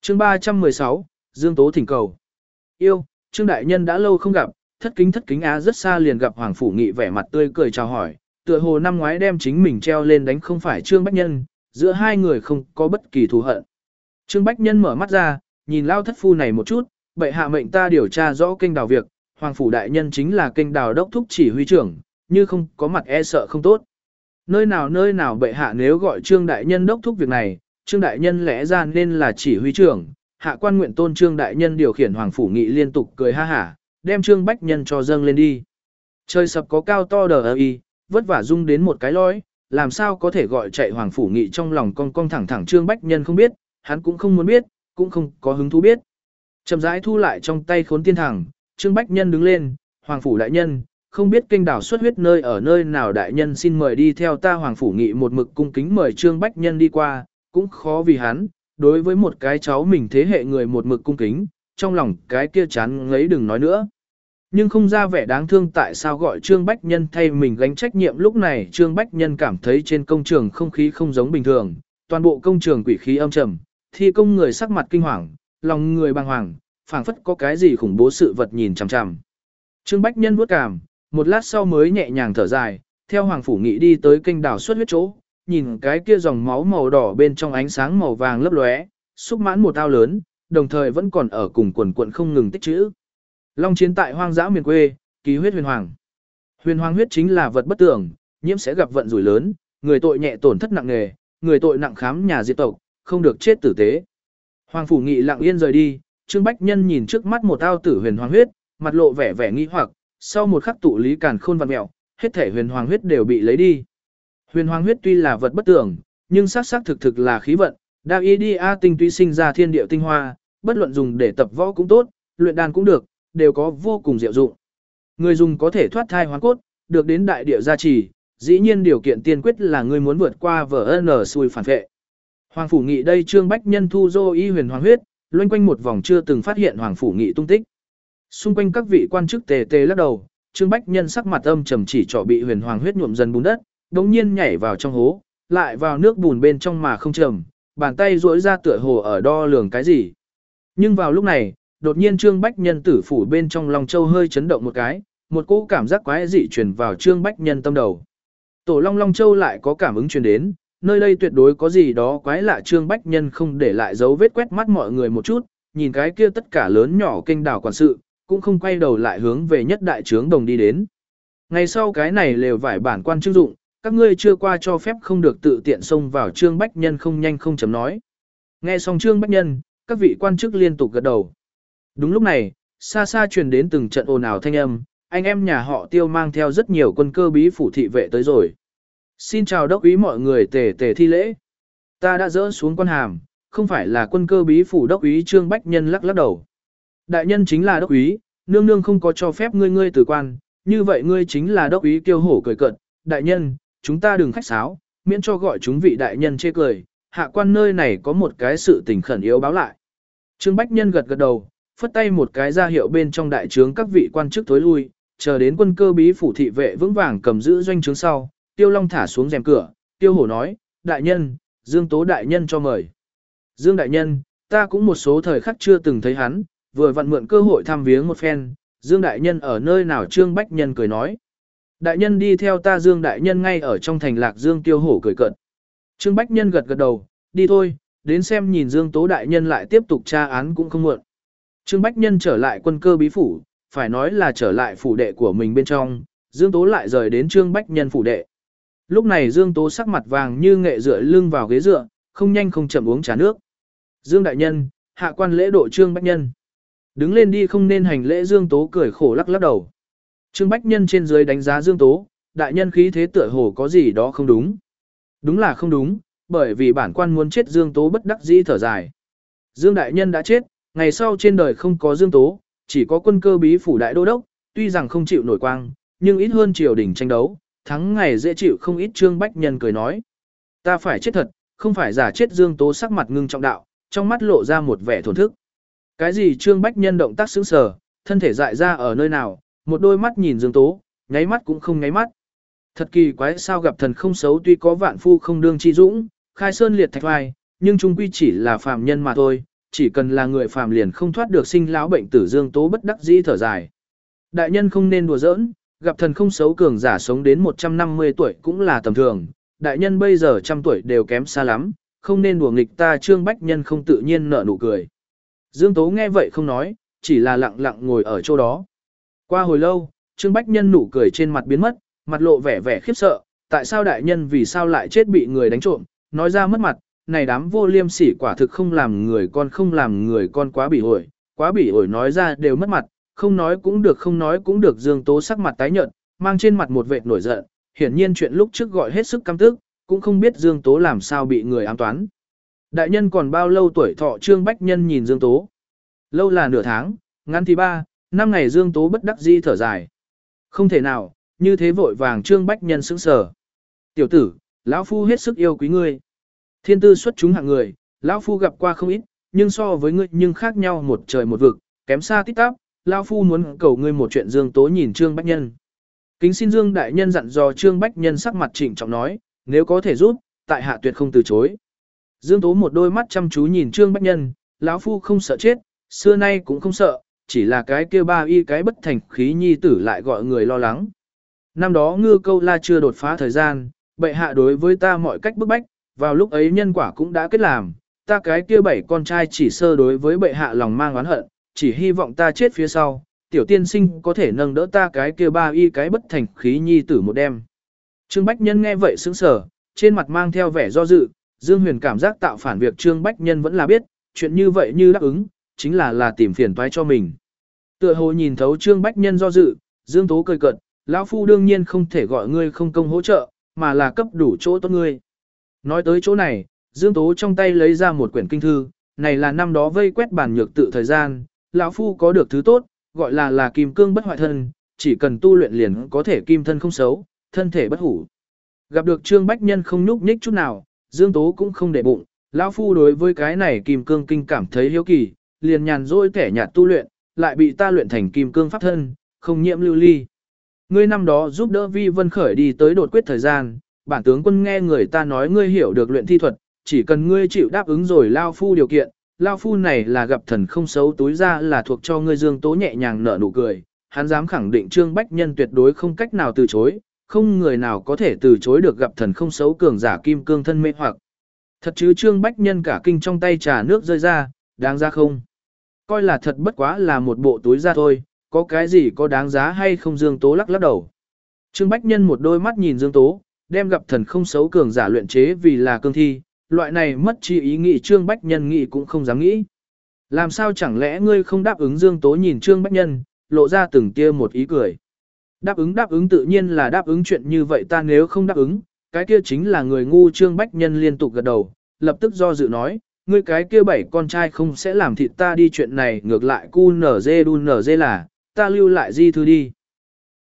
Chương 316, Dương Tố thỉnh cầu. Yêu, Trương đại nhân đã lâu không gặp, thất kính á, rất xa liền gặp Hoàng Phủ Nghị vẻ mặt tươi cười chào hỏi, tựa hồ năm ngoái đem chính mình treo lên đánh không phải Trương Bách Nhân, giữa hai người không có bất kỳ thù hận. Trương Bách Nhân mở mắt ra, nhìn lao thất phu này một chút, bệ hạ mệnh ta điều tra rõ kênh đào việc, Hoàng Phủ đại nhân chính là kênh đào đốc thúc chỉ huy trưởng, như không có mặt e sợ không tốt. Nơi nào bệ hạ nếu gọi Trương đại nhân đốc thúc việc này, Trương đại nhân lẽ ra nên là chỉ huy trưởng, hạ quan nguyện tôn Trương đại nhân điều khiển Hoàng Phủ Nghị liên tục cười ha hả, đem Trương Bách Nhân cho dâng lên đi. Trời sập có cao to đờ y, vất vả dung đến một cái lõi, làm sao có thể gọi chạy Hoàng Phủ Nghị trong lòng cong thẳng Trương Bách Nhân không biết, hắn cũng không muốn biết, cũng không có hứng thú biết. Chậm rãi thu lại trong tay khốn tiên thẳng, Trương Bách Nhân đứng lên, Hoàng Phủ đại nhân, không biết kênh đảo xuất huyết nơi ở nơi nào đại nhân xin mời đi theo ta. Hoàng Phủ Nghị một mực cung kính mời Trương Bách Nhân đi qua, cũng khó vì hắn, đối với một cái cháu mình thế hệ người một mực cung kính, trong lòng cái kia chán ngấy đừng nói nữa. Nhưng không ra vẻ đáng thương tại sao gọi Trương Bách Nhân thay mình gánh trách nhiệm. Lúc này Trương Bách Nhân cảm thấy trên công trường không khí không giống bình thường, toàn bộ công trường quỷ khí âm trầm, thi công người sắc mặt kinh hoàng, lòng người bàng hoàng, phảng phất có cái gì khủng bố sự vật nhìn chằm chằm. Trương Bách Nhân vuốt cảm, một lát sau mới nhẹ nhàng thở dài, theo Hoàng Phủ Nghị đi tới kênh đảo xuất huyết chỗ, nhìn cái kia dòng máu màu đỏ bên trong ánh sáng màu vàng lấp lóe, xúc mãn một ao lớn, đồng thời vẫn còn ở cùng quần quận không ngừng tích trữ. Long chiến tại hoang dã miền quê, ký huyết huyền hoàng. Huyền hoàng huyết chính là vật bất tưởng, nhiễm sẽ gặp vận rủi lớn, người tội nhẹ tổn thất nặng nề, người tội nặng khám nhà diệt tộc, không được chết tử tế. Hoàng Phủ Nghị lặng yên rời đi, Trương Bách Nhân nhìn trước mắt một ao tử huyền hoàng huyết, mặt lộ vẻ nghi hoặc, sau một khắc tụ lý càn khôn vặn mẹo, hết thể huyền hoàng huyết đều bị lấy đi. Huyền hoàng huyết tuy là vật bất tưởng, nhưng xác thực là khí vận, đao y đi a tinh túy sinh ra thiên địa tinh hoa, bất luận dùng để tập võ cũng tốt, luyện đan cũng được, đều có vô cùng diệu dụng. Người dùng có thể thoát thai hoán cốt, được đến đại địa gia trì, dĩ nhiên điều kiện tiên quyết là người muốn vượt qua VN xui phản vệ. Hoàng Phủ Nghị đây Trương Bách Nhân thu dô y huyền hoàng huyết, loanh quanh một vòng chưa từng phát hiện Hoàng Phủ Nghị tung tích. Xung quanh các vị quan chức tề lắc đầu, Trương Bách Nhân sắc mặt âm trầm chỉ trỏ bị huyền hoàng huyết nhuộm dần bùn đất, đống nhiên nhảy vào trong hố, lại vào nước bùn bên trong mà không trầm, bàn tay duỗi ra tựa hồ ở đo lường cái gì. Nhưng vào lúc này, đột nhiên Trương Bách Nhân tử phủ bên trong Long Châu hơi chấn động một cái, một cỗ cảm giác quái dị truyền vào Trương Bách Nhân tâm đầu. Tổ Long Châu lại có cảm ứng truyền đến, nơi đây tuyệt đối có gì đó quái lạ. Trương Bách Nhân không để lại dấu vết quét mắt mọi người một chút, nhìn cái kia tất cả lớn nhỏ kênh đảo quản sự, cũng không quay đầu lại hướng về nhất đại trướng đồng đi đến. Ngày sau cái này lều vải bản quan trưng dụng, các ngươi chưa qua cho phép không được tự tiện xông vào. Trương Bách Nhân không nhanh không chậm nói. Nghe xong Trương Bách Nhân, các vị quan chức liên tục gật đầu. Đúng lúc này, xa xa truyền đến từng trận ồn ào thanh âm, anh em nhà họ Tiêu mang theo rất nhiều quân cơ bí phủ thị vệ tới rồi. Xin chào đốc úy, mọi người tề thi lễ. Ta đã dỡ xuống quan hàm, không phải là quân cơ bí phủ đốc úy. Trương Bách Nhân lắc đầu. Đại nhân chính là đốc úy, nương nương không có cho phép ngươi từ quan, như vậy ngươi chính là đốc úy. Kiêu hổ cười cợt, đại nhân, chúng ta đừng khách sáo, miễn cho gọi chúng vị đại nhân chê cười, hạ quan nơi này có một cái sự tình khẩn yếu báo lại. Trương Bách Nhân gật đầu, phất tay một cái ra hiệu bên trong đại trướng các vị quan chức thối lui, chờ đến quân cơ bí phủ thị vệ vững vàng cầm giữ doanh trướng sau, Tiêu Long thả xuống rèm cửa, Tiêu Hổ nói, đại nhân, Dương Tố đại nhân cho mời. Dương đại nhân, ta cũng một số thời khắc chưa từng thấy hắn, vừa vặn mượn cơ hội thăm viếng một phen, Dương đại nhân ở nơi nào? Trương Bách Nhân cười nói. Đại nhân đi theo ta. Dương đại nhân ngay ở trong thành Lạc Dương. Tiêu Hổ cười cợt. Trương Bách Nhân gật đầu, đi thôi, đến xem nhìn Dương Tố đại nhân lại tiếp tục tra án cũng không muộn. Trương Bách Nhân trở lại quân cơ bí phủ, phải nói là trở lại phủ đệ của mình bên trong, Dương Tố lại rời đến Trương Bách Nhân phủ đệ. Lúc này Dương Tố sắc mặt vàng như nghệ dựa lưng vào ghế dựa, không nhanh không chậm uống trà nước. Dương đại nhân, hạ quan lễ độ Trương Bách Nhân. Đứng lên đi, không nên hành lễ. Dương Tố cười khổ lắc đầu. Trương Bách Nhân trên dưới đánh giá Dương Tố, đại nhân khí thế tựa hồ có gì đó không đúng. Đúng là không đúng, bởi vì bản quan muốn chết. Dương Tố bất đắc dĩ thở dài. Dương đại nhân đã chết, ngày sau trên đời không có Dương Tố, chỉ có quân cơ bí phủ đại đô đốc, tuy rằng không chịu nổi quang, nhưng ít hơn triều đình tranh đấu, thắng ngày dễ chịu không ít. Trương Bách Nhân cười nói, ta phải chết thật, không phải giả chết. Dương Tố sắc mặt ngưng trọng đạo, trong mắt lộ ra một vẻ thổn thức. Cái gì? Trương Bách Nhân động tác sững sờ, thân thể dại ra ở nơi nào, một đôi mắt nhìn Dương Tố, nháy mắt cũng không nháy mắt. Thật kỳ quái, sao gặp thần không xấu, tuy có vạn phu không đương chi dũng, khai sơn liệt thạch vai, nhưng chung quy chỉ là phàm nhân mà thôi. chỉ cần là người phàm liền không thoát được sinh lão bệnh tử. Dương Tố bất đắc dĩ thở dài. Đại nhân không nên đùa giỡn, gặp thần không xấu cường giả sống đến 150 tuổi cũng là tầm thường, đại nhân bây giờ 100 tuổi đều kém xa lắm, không nên đùa nghịch ta. Trương Bách Nhân không tự nhiên nở nụ cười. Dương Tố nghe vậy không nói, chỉ là lặng lặng ngồi ở chỗ đó. Qua hồi lâu, Trương Bách Nhân nụ cười trên mặt biến mất, mặt lộ vẻ vẻ khiếp sợ, tại sao đại nhân vì sao lại chết bị người đánh trộm, nói ra mất mặt, này đám vô liêm sỉ quả thực không làm người con quá bỉ ổi nói ra đều mất mặt, không nói cũng được không nói cũng được. Dương Tố sắc mặt tái nhợt, mang trên mặt một vệt nổi giận, hiển nhiên chuyện lúc trước gọi hết sức căm tức, cũng không biết Dương Tố làm sao bị người ám toán. Đại nhân còn bao lâu tuổi thọ? Trương Bách Nhân nhìn Dương Tố. Lâu là nửa tháng, ngắn thì 3, 5 ngày. Dương Tố bất đắc dĩ thở dài. Không thể nào, như thế vội vàng. Trương Bách Nhân sững sờ. Tiểu tử, lão phu hết sức yêu quý ngươi. Thiên tư xuất chúng hạng người, lão phu gặp qua không ít, nhưng so với ngươi nhưng khác nhau một trời một vực, kém xa tít tắp. Lão phu muốn cầu ngươi một chuyện. Dương Tố nhìn Trương Bách Nhân. Kính xin Dương đại nhân dặn dò. Trương Bách Nhân sắc mặt trịnh trọng nói, nếu có thể giúp, tại hạ tuyệt không từ chối. Dương Tố một đôi mắt chăm chú nhìn Trương Bách Nhân, lão phu không sợ chết, xưa nay cũng không sợ, chỉ là cái kia ba y cái bất thành khí nhi tử lại gọi người lo lắng. Năm đó Ngư Câu La chưa đột phá thời gian, bệ hạ đối với ta mọi cách bức bách, vào lúc ấy nhân quả cũng đã kết làm, ta cái kia 7 con trai chỉ sơ đối với bệ hạ lòng mang oán hận, chỉ hy vọng ta chết phía sau, tiểu tiên sinh có thể nâng đỡ ta cái kia ba y cái bất thành khí nhi tử một đêm. Trương Bách Nhân nghe vậy sững sờ, trên mặt mang theo vẻ do dự. Dương Huyền cảm giác tạo phản việc Trương Bách Nhân vẫn là biết, chuyện như vậy như đáp ứng, chính là tìm phiền toái cho mình. Tựa hồ nhìn thấu Trương Bách Nhân do dự, Dương Tố cười cợt, lão phu đương nhiên không thể gọi ngươi không công hỗ trợ, mà là cấp đủ chỗ tốt ngươi. Nói tới chỗ này, Dương Tố trong tay lấy ra một quyển kinh thư, này là năm đó vây quét bản nhược tự thời gian, lão phu có được thứ tốt, gọi là kim cương bất hoại thân, chỉ cần tu luyện liền có thể kim thân không xấu, thân thể bất hủ. Gặp được Trương Bách Nhân không nhúc nhích chút nào, Dương Tố cũng không để bụng, lão phu đối với cái này kim cương kinh cảm thấy hiếu kỳ, liền nhàn rỗi kẻ nhạt tu luyện, lại bị ta luyện thành kim cương pháp thân, không nhiễm lưu ly. Ngươi năm đó giúp đỡ Vi Vân Khởi đi tới đột quyết thời gian, bản tướng quân nghe người ta nói ngươi hiểu được luyện thi thuật, chỉ cần ngươi chịu đáp ứng rồi lao phu điều kiện, lao phu này là gặp thần không xấu túi ra là thuộc cho ngươi. Dương Tố nhẹ nhàng nở nụ cười, hắn dám khẳng định Trương Bách Nhân tuyệt đối không cách nào từ chối, không người nào có thể từ chối được gặp thần không xấu cường giả kim cương thân mê hoặc. Thật chứ? Trương Bách Nhân cả kinh trong tay trà nước rơi ra, đáng ra không? Coi là thật bất quá là một bộ túi ra thôi, có cái gì có đáng giá hay không? Dương Tố lắc lắc đầu. Trương Bách Nhân một đôi mắt nhìn Dương Tố, đem gặp thần không xấu cường giả luyện chế vì là cương thi, loại này mất chi ý nghĩ Trương Bách Nhân nghĩ cũng không dám nghĩ. Làm sao chẳng lẽ ngươi không đáp ứng? Dương Tố nhìn Trương Bách Nhân, lộ ra từng tia một ý cười. Đáp ứng tự nhiên là đáp ứng, chuyện như vậy ta nếu không đáp ứng, cái kia chính là người ngu. Trương Bách Nhân liên tục gật đầu, lập tức do dự nói, ngươi cái kia 7 con trai không sẽ làm thịt ta đi, chuyện này ngược lại cu nở dê đun nở dê là, ta lưu lại di thư đi.